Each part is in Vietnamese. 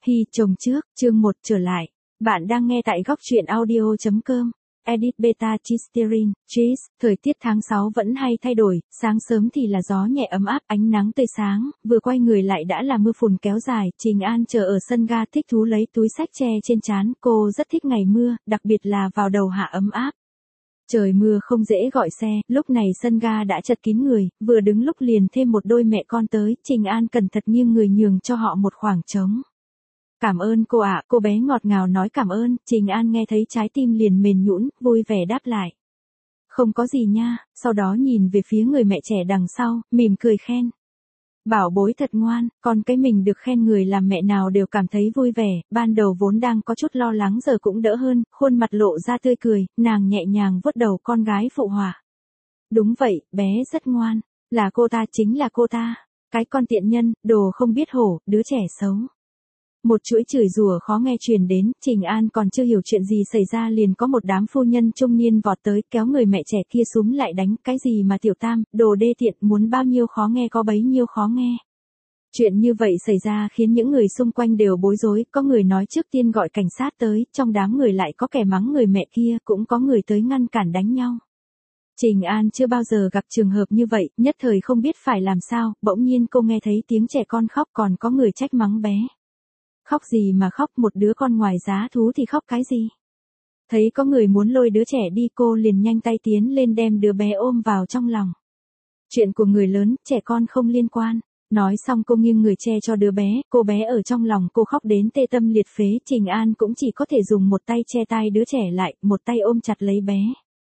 Hi chồng trước, chương 1 trở lại. Bạn đang nghe tại góc truyện audio.com. Edit beta chisterin, cheese. Thời tiết tháng 6 vẫn hay thay đổi, sáng sớm thì là gió nhẹ ấm áp, ánh nắng tươi sáng, vừa quay người lại đã là mưa phùn kéo dài. Trình An chờ ở sân ga thích thú lấy túi xách che trên trán, cô rất thích ngày mưa, đặc biệt là vào đầu hạ ấm áp. Trời mưa không dễ gọi xe, lúc này sân ga đã chật kín người, vừa đứng lúc liền thêm một đôi mẹ con tới, Trình An cẩn thận nghiêng người nhường cho họ một khoảng trống. Cảm ơn cô ạ, cô bé ngọt ngào nói cảm ơn, Trình An nghe thấy trái tim liền mềm nhũn, vui vẻ đáp lại. Không có gì nha, sau đó nhìn về phía người mẹ trẻ đằng sau, mỉm cười khen. Bảo bối thật ngoan, con cái mình được khen người làm mẹ nào đều cảm thấy vui vẻ, ban đầu vốn đang có chút lo lắng giờ cũng đỡ hơn, khuôn mặt lộ ra tươi cười, nàng nhẹ nhàng vuốt đầu con gái phụ họa. Đúng vậy, bé rất ngoan, là cô ta chính là cô ta, cái con tiện nhân, đồ không biết hổ, đứa trẻ xấu. Một chuỗi chửi rủa khó nghe truyền đến, Trình An còn chưa hiểu chuyện gì xảy ra liền có một đám phu nhân trung niên vọt tới kéo người mẹ trẻ kia súm lại đánh, cái gì mà tiểu tam, đồ đê tiện, muốn bao nhiêu khó nghe có bấy nhiêu khó nghe. Chuyện như vậy xảy ra khiến những người xung quanh đều bối rối, có người nói trước tiên gọi cảnh sát tới, trong đám người lại có kẻ mắng người mẹ kia, cũng có người tới ngăn cản đánh nhau. Trình An chưa bao giờ gặp trường hợp như vậy, nhất thời không biết phải làm sao, bỗng nhiên cô nghe thấy tiếng trẻ con khóc còn có người trách mắng bé. Khóc gì mà khóc, một đứa con ngoài giá thú thì khóc cái gì? Thấy có người muốn lôi đứa trẻ đi cô liền nhanh tay tiến lên đem đứa bé ôm vào trong lòng. Chuyện của người lớn, trẻ con không liên quan. Nói xong cô nghiêng người che cho đứa bé, cô bé ở trong lòng cô khóc đến tê tâm liệt phế, Trình An cũng chỉ có thể dùng một tay che tai đứa trẻ lại, một tay ôm chặt lấy bé.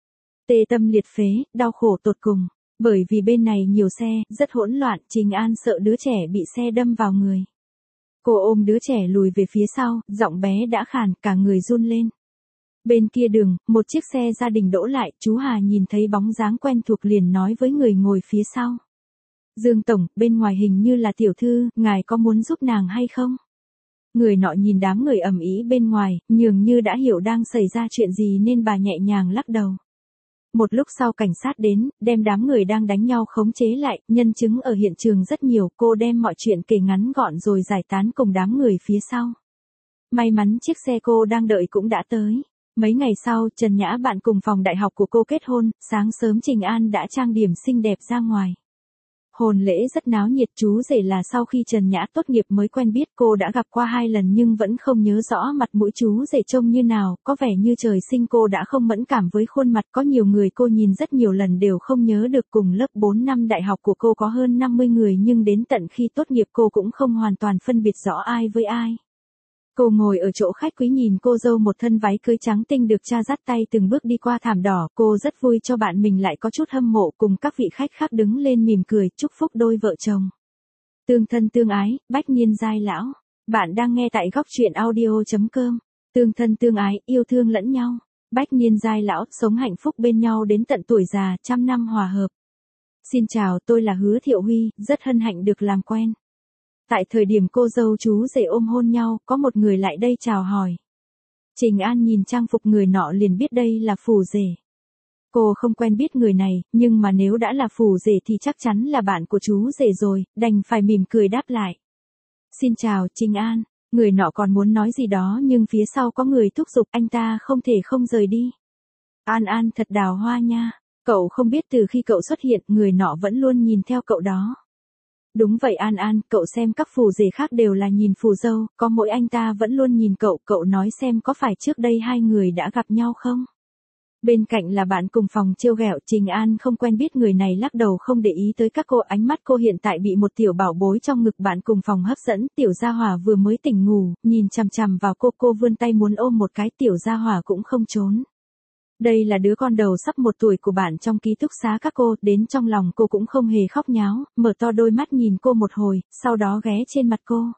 Tê tâm liệt phế, đau khổ tột cùng. Bởi vì bên này nhiều xe, rất hỗn loạn, Trình An sợ đứa trẻ bị xe đâm vào người. Cô ôm đứa trẻ lùi về phía sau, giọng bé đã khàn, cả người run lên. Bên kia đường, một chiếc xe gia đình đỗ lại, chú Hà nhìn thấy bóng dáng quen thuộc liền nói với người ngồi phía sau. Dương Tổng, bên ngoài hình như là tiểu thư, ngài có muốn giúp nàng hay không? Người nọ nhìn đám người ầm ĩ bên ngoài, nhường như đã hiểu đang xảy ra chuyện gì nên bà nhẹ nhàng lắc đầu. Một lúc sau cảnh sát đến, đem đám người đang đánh nhau khống chế lại, nhân chứng ở hiện trường rất nhiều, cô đem mọi chuyện kể ngắn gọn rồi giải tán cùng đám người phía sau. May mắn chiếc xe cô đang đợi cũng đã tới. Mấy ngày sau, Trần Nhã bạn cùng phòng đại học của cô kết hôn, sáng sớm Trình An đã trang điểm xinh đẹp ra ngoài. Hôn lễ rất náo nhiệt, chú rể là sau khi Trần Nhã tốt nghiệp mới quen biết, cô đã gặp qua 2 lần nhưng vẫn không nhớ rõ mặt mũi chú rể trông như nào, có vẻ như trời sinh cô đã không mẫn cảm với khuôn mặt, có nhiều người cô nhìn rất nhiều lần đều không nhớ được. Cùng lớp 4 năm đại học của cô có hơn 50 người nhưng đến tận khi tốt nghiệp cô cũng không hoàn toàn phân biệt rõ ai với ai. Cô ngồi ở chỗ khách quý nhìn cô dâu một thân váy cưới trắng tinh được cha dắt tay từng bước đi qua thảm đỏ, cô rất vui cho bạn mình lại có chút hâm mộ, cùng các vị khách khác đứng lên mỉm cười, chúc phúc đôi vợ chồng. Tương thân tương ái, bách niên giai lão. Bạn đang nghe tại góc truyện audio.com. Tương thân tương ái, yêu thương lẫn nhau. Bách niên giai lão, sống hạnh phúc bên nhau đến tận tuổi già, trăm năm hòa hợp. Xin chào, tôi là Hứa Thiệu Huy, rất hân hạnh được làm quen. Tại thời điểm cô dâu chú rể ôm hôn nhau, có một người lại đây chào hỏi. Trình An nhìn trang phục người nọ liền biết đây là phù rể. Cô không quen biết người này, nhưng mà nếu đã là phù rể thì chắc chắn là bạn của chú rể rồi, đành phải mỉm cười đáp lại. Xin chào, Trình An. Người nọ còn muốn nói gì đó nhưng phía sau có người thúc giục, anh ta không thể không rời đi. An An thật đào hoa nha. Cậu không biết từ khi cậu xuất hiện, người nọ vẫn luôn nhìn theo cậu đó. Đúng vậy An An, cậu xem các phù rể khác đều là nhìn phù dâu, có mỗi anh ta vẫn luôn nhìn cậu, cậu nói xem có phải trước đây 2 người đã gặp nhau không? Bên cạnh là bạn cùng phòng trêu ghẹo, Trình An không quen biết người này lắc đầu không để ý tới các cô, ánh mắt cô hiện tại bị một tiểu bảo bối trong ngực bạn cùng phòng hấp dẫn, tiểu gia hỏa vừa mới tỉnh ngủ, nhìn chằm chằm vào cô vươn tay muốn ôm một cái, tiểu gia hỏa cũng không trốn. Đây là đứa con đầu sắp 1 tuổi của bạn trong ký túc xá các cô, đến trong lòng cô cũng không hề khóc nháo, mở to đôi mắt nhìn cô một hồi, sau đó ghé trên mặt cô.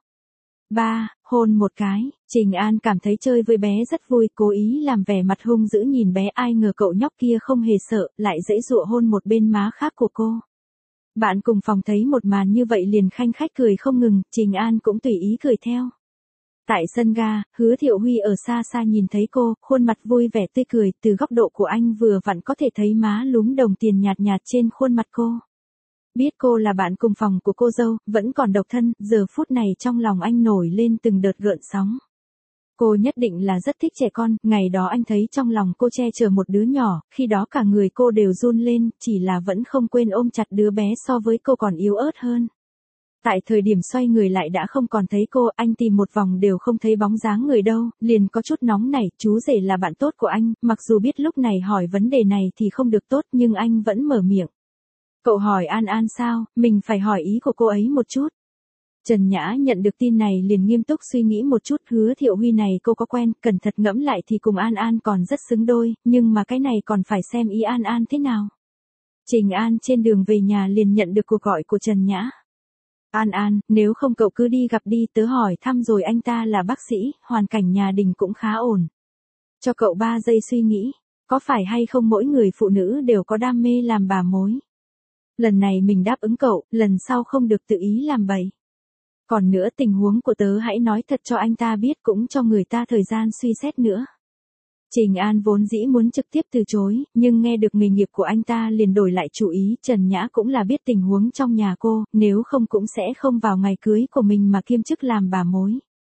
Hôn một cái, Trình An cảm thấy chơi với bé rất vui, cố ý làm vẻ mặt hung dữ nhìn bé, ai ngờ cậu nhóc kia không hề sợ, lại giãy giụa hôn một bên má khác của cô. Bạn cùng phòng thấy một màn như vậy liền khanh khách cười không ngừng, Trình An cũng tùy ý cười theo. Tại sân ga, Hứa Thiệu Huy ở xa xa nhìn thấy cô, khuôn mặt vui vẻ tươi cười, từ góc độ của anh vừa vặn có thể thấy má lúm đồng tiền nhạt nhạt trên khuôn mặt cô. Biết cô là bạn cùng phòng của cô dâu, vẫn còn độc thân, giờ phút này trong lòng anh nổi lên từng đợt gợn sóng. Cô nhất định là rất thích trẻ con, ngày đó anh thấy trong lòng cô che chở một đứa nhỏ, khi đó cả người cô đều run lên, chỉ là vẫn không quên ôm chặt đứa bé so với cô còn yếu ớt hơn. Tại thời điểm xoay người lại đã không còn thấy cô, anh tìm một vòng đều không thấy bóng dáng người đâu, liền có chút nóng nảy, chú rể là bạn tốt của anh, mặc dù biết lúc này hỏi vấn đề này thì không được tốt nhưng anh vẫn mở miệng. Cậu hỏi An An sao, mình phải hỏi ý của cô ấy một chút. Trần Nhã nhận được tin này liền nghiêm túc suy nghĩ một chút, Hứa Thiệu Huy này cô có quen, cẩn thận ngẫm lại thì cùng An An còn rất xứng đôi, nhưng mà cái này còn phải xem ý An An thế nào. Trình An trên đường về nhà liền nhận được cuộc gọi của Trần Nhã. An An, nếu không cậu cứ đi gặp đi, tớ hỏi thăm rồi anh ta là bác sĩ, hoàn cảnh nhà đình cũng khá ổn. Cho cậu 3 giây suy nghĩ, có phải hay không mỗi người phụ nữ đều có đam mê làm bà mối. Lần này mình đáp ứng cậu, lần sau không được tự ý làm bậy. Còn nữa tình huống của tớ hãy nói thật cho anh ta biết, cũng cho người ta thời gian suy xét nữa. Trình An vốn dĩ muốn trực tiếp từ chối, nhưng nghe được nghề nghiệp của anh ta liền đổi lại chủ ý. Trần Nhã cũng là biết tình huống trong nhà cô, nếu không cũng sẽ không vào ngày cưới của mình mà kiêm chức làm bà mối.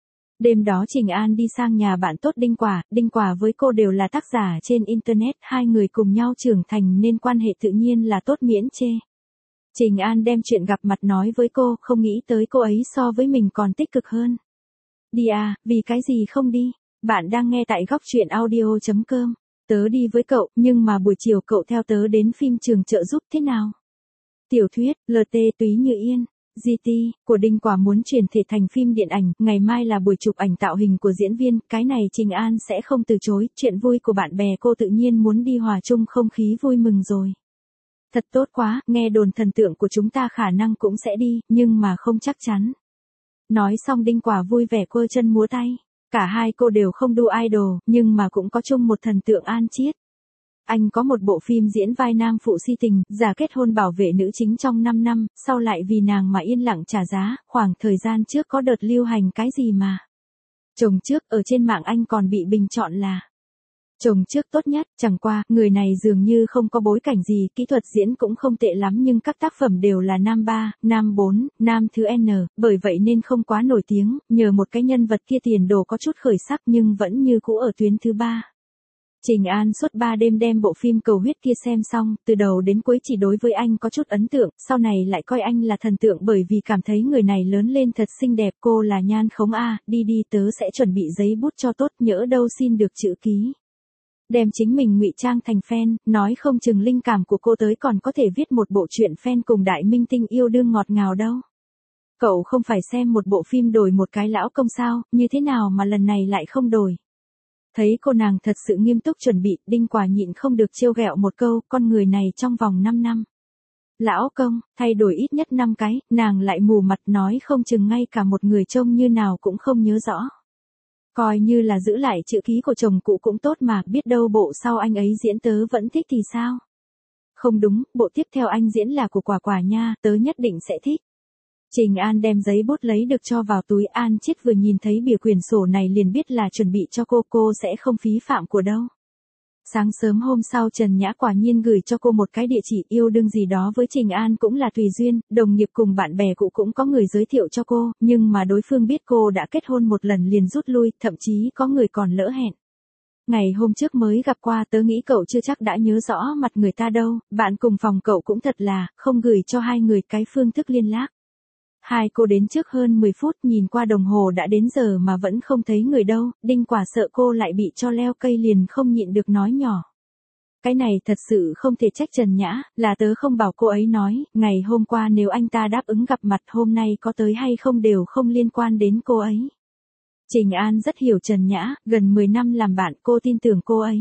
Đêm đó Trình An đi sang nhà bạn tốt Đinh Quả với cô đều là tác giả trên Internet, hai người cùng nhau trưởng thành nên quan hệ tự nhiên là tốt miễn chê. Trình An đem chuyện gặp mặt nói với cô, không nghĩ tới cô ấy so với mình còn tích cực hơn. Đi à, vì cái gì không đi? Bạn đang nghe tại góc truyện audio.com. Tớ đi với cậu, nhưng mà buổi chiều cậu theo tớ đến phim trường trợ giúp thế nào? Tiểu thuyết, LT Túy Như Yên, GT, của Đinh Quả muốn chuyển thể thành phim điện ảnh, ngày mai là buổi chụp ảnh tạo hình của diễn viên, cái này Trình An sẽ không từ chối, chuyện vui của bạn bè cô tự nhiên muốn đi hòa chung không khí vui mừng rồi. Thật tốt quá, nghe đồn thần tượng của chúng ta khả năng cũng sẽ đi, nhưng mà không chắc chắn. Nói xong Đinh Quả vui vẻ quơ chân múa tay. Cả hai cô đều không đu idol, nhưng mà cũng có chung một thần tượng An Chiết. Anh có một bộ phim diễn vai nam phụ si tình, giả kết hôn bảo vệ nữ chính trong 5 năm, sau lại vì nàng mà yên lặng trả giá, khoảng thời gian trước có đợt lưu hành cái gì mà. Chồng trước, ở trên mạng anh còn bị bình chọn là chồng trước tốt nhất, chẳng qua, người này dường như không có bối cảnh gì, kỹ thuật diễn cũng không tệ lắm nhưng các tác phẩm đều là nam 3, nam 4, nam thứ N, bởi vậy nên không quá nổi tiếng, nhờ một cái nhân vật kia tiền đồ có chút khởi sắc nhưng vẫn như cũ ở tuyến thứ 3. Trình An suốt 3 đêm đem bộ phim Cầu Huyết kia xem xong, từ đầu đến cuối chỉ đối với anh có chút ấn tượng, sau này lại coi anh là thần tượng bởi vì cảm thấy người này lớn lên thật xinh đẹp. Cô là Nhan Khống A, đi tớ sẽ chuẩn bị giấy bút cho tốt, nhỡ đâu xin được chữ ký. Đem chính mình ngụy trang thành fan, nói không chừng linh cảm của cô tới còn có thể viết một bộ truyện fan cùng đại minh tinh yêu đương ngọt ngào đâu. Cậu không phải xem một bộ phim đổi một cái lão công sao, như thế nào mà lần này lại không đổi. Thấy cô nàng thật sự nghiêm túc chuẩn bị, Đinh Quả nhịn không được trêu ghẹo một câu, con người này trong vòng 5 năm. Lão công, thay đổi ít nhất 5 cái, nàng lại mù mặt nói không chừng ngay cả một người trông như nào cũng không nhớ rõ. Coi như là giữ lại chữ ký của chồng cũ cũng tốt mà, biết đâu bộ sau anh ấy diễn tớ vẫn thích thì sao? Không đúng, bộ tiếp theo anh diễn là của Quả nha, tớ nhất định sẽ thích. Trình An đem giấy bút lấy được cho vào túi. An Chiết vừa nhìn thấy bìa quyển sổ này liền biết là chuẩn bị cho cô sẽ không phí phạm của đâu. Sáng sớm hôm sau Trần Nhã quả nhiên gửi cho cô một cái địa chỉ, yêu đương gì đó với Trình An cũng là tùy duyên, đồng nghiệp cùng bạn bè cũ cũng có người giới thiệu cho cô, nhưng mà đối phương biết cô đã kết hôn một lần liền rút lui, thậm chí có người còn lỡ hẹn. Ngày hôm trước mới gặp qua, tớ nghĩ cậu chưa chắc đã nhớ rõ mặt người ta đâu, bạn cùng phòng cậu cũng thật là, không gửi cho hai người cái phương thức liên lạc. Hai cô đến trước hơn 10 phút, nhìn qua đồng hồ đã đến giờ mà vẫn không thấy người đâu, Đinh Quả sợ cô lại bị cho leo cây liền không nhịn được nói nhỏ. Cái này thật sự không thể trách Trần Nhã, là tớ không bảo cô ấy nói, ngày hôm qua nếu anh ta đáp ứng gặp mặt hôm nay có tới hay không đều không liên quan đến cô ấy. Trình An rất hiểu Trần Nhã, gần 10 năm làm bạn cô tin tưởng cô ấy.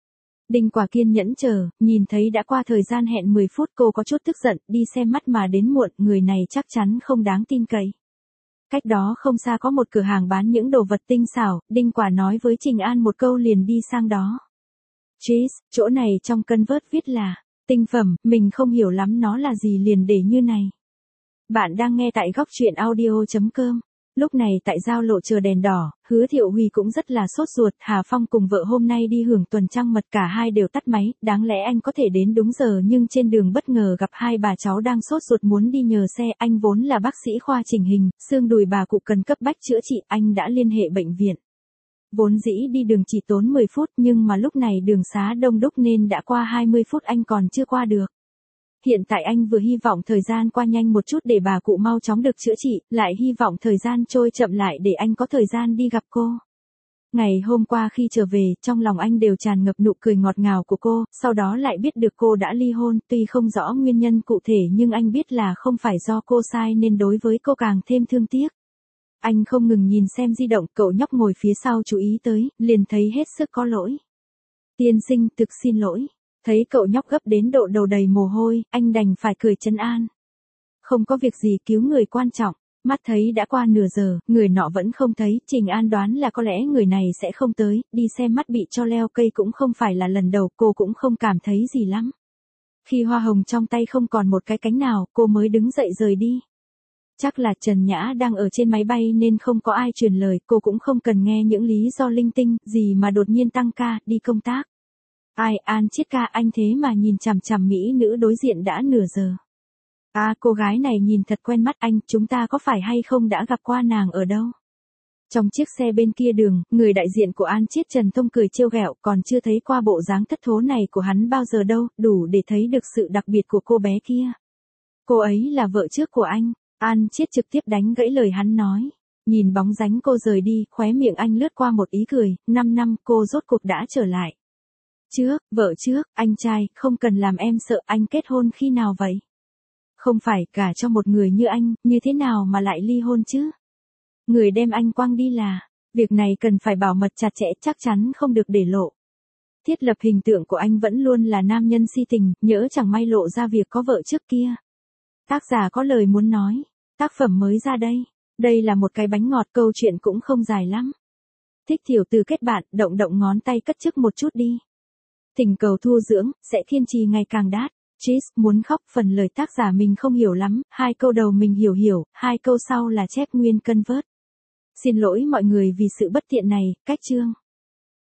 Đinh Quả kiên nhẫn chờ, nhìn thấy đã qua thời gian hẹn 10 phút cô có chút tức giận, đi xem mắt mà đến muộn, người này chắc chắn không đáng tin cậy. Cách đó không xa có một cửa hàng bán những đồ vật tinh xảo, Đinh Quả nói với Trình An một câu liền đi sang đó. Cheese, chỗ này trong cân vớt viết là tinh phẩm, mình không hiểu lắm nó là gì liền để như này. Bạn đang nghe tại góc truyện audio.com. Lúc này tại giao lộ chờ đèn đỏ, Hứa Thiệu Huy cũng rất là sốt ruột, Hà Phong cùng vợ hôm nay đi hưởng tuần trăng mật cả hai đều tắt máy, đáng lẽ anh có thể đến đúng giờ nhưng trên đường bất ngờ gặp hai bà cháu đang sốt ruột muốn đi nhờ xe, anh vốn là bác sĩ khoa chỉnh hình, xương đùi bà cụ cần cấp bách chữa trị, anh đã liên hệ bệnh viện. Vốn dĩ đi đường chỉ tốn 10 phút nhưng mà lúc này đường xá đông đúc nên đã qua 20 phút anh còn chưa qua được. Hiện tại anh vừa hy vọng thời gian qua nhanh một chút để bà cụ mau chóng được chữa trị, lại hy vọng thời gian trôi chậm lại để anh có thời gian đi gặp cô. Ngày hôm qua khi trở về, trong lòng anh đều tràn ngập nụ cười ngọt ngào của cô, sau đó lại biết được cô đã ly hôn, tuy không rõ nguyên nhân cụ thể nhưng anh biết là không phải do cô sai nên đối với cô càng thêm thương tiếc. Anh không ngừng nhìn xem di động, cậu nhóc ngồi phía sau chú ý tới, liền thấy hết sức có lỗi. Tiên sinh, thực xin lỗi. Thấy cậu nhóc gấp đến độ đầu đầy mồ hôi, anh đành phải cười trấn an. Không có việc gì, cứu người quan trọng. Mắt thấy đã qua nửa giờ, người nọ vẫn không thấy, Trình An đoán là có lẽ người này sẽ không tới, đi xem mắt bị cho leo cây cũng không phải là lần đầu, cô cũng không cảm thấy gì lắm. Khi hoa hồng trong tay không còn một cái cánh nào, cô mới đứng dậy rời đi. Chắc là Trần Nhã đang ở trên máy bay nên không có ai truyền lời, cô cũng không cần nghe những lý do linh tinh, gì mà đột nhiên tăng ca, đi công tác. Ai, An Chiết ca, anh thế mà nhìn chằm chằm mỹ nữ đối diện đã nửa giờ. À, cô gái này nhìn thật quen mắt anh, chúng ta có phải hay không đã gặp qua nàng ở đâu? Trong chiếc xe bên kia đường, người đại diện của An Chiết Trần Thông cười trêu ghẹo, còn chưa thấy qua bộ dáng thất thố này của hắn bao giờ đâu, đủ để thấy được sự đặc biệt của cô bé kia. Cô ấy là vợ trước của anh. An Chiết trực tiếp đánh gãy lời hắn nói. Nhìn bóng dáng cô rời đi, khóe miệng anh lướt qua một ý cười, 5 năm cô rốt cuộc đã trở lại. Vợ trước, anh trai, không cần làm em sợ, anh kết hôn khi nào vậy? Không phải, cả cho một người như anh, như thế nào mà lại ly hôn chứ? Người đem anh quăng đi là, việc này cần phải bảo mật chặt chẽ, chắc chắn không được để lộ. Thiết lập hình tượng của anh vẫn luôn là nam nhân si tình, nhỡ chẳng may lộ ra việc có vợ trước kia. Tác giả có lời muốn nói, tác phẩm mới ra đây. Đây là một cái bánh ngọt, câu chuyện cũng không dài lắm. Thích tiểu từ kết bạn, động động ngón tay cất chức một chút đi. Tình cầu thu dưỡng, sẽ kiên trì ngày càng đát. Cheese, muốn khóc, phần lời tác giả mình không hiểu lắm, 2 câu đầu mình hiểu, 2 câu sau là chép nguyên cân vớt. Xin lỗi mọi người vì sự bất tiện này, cách chương.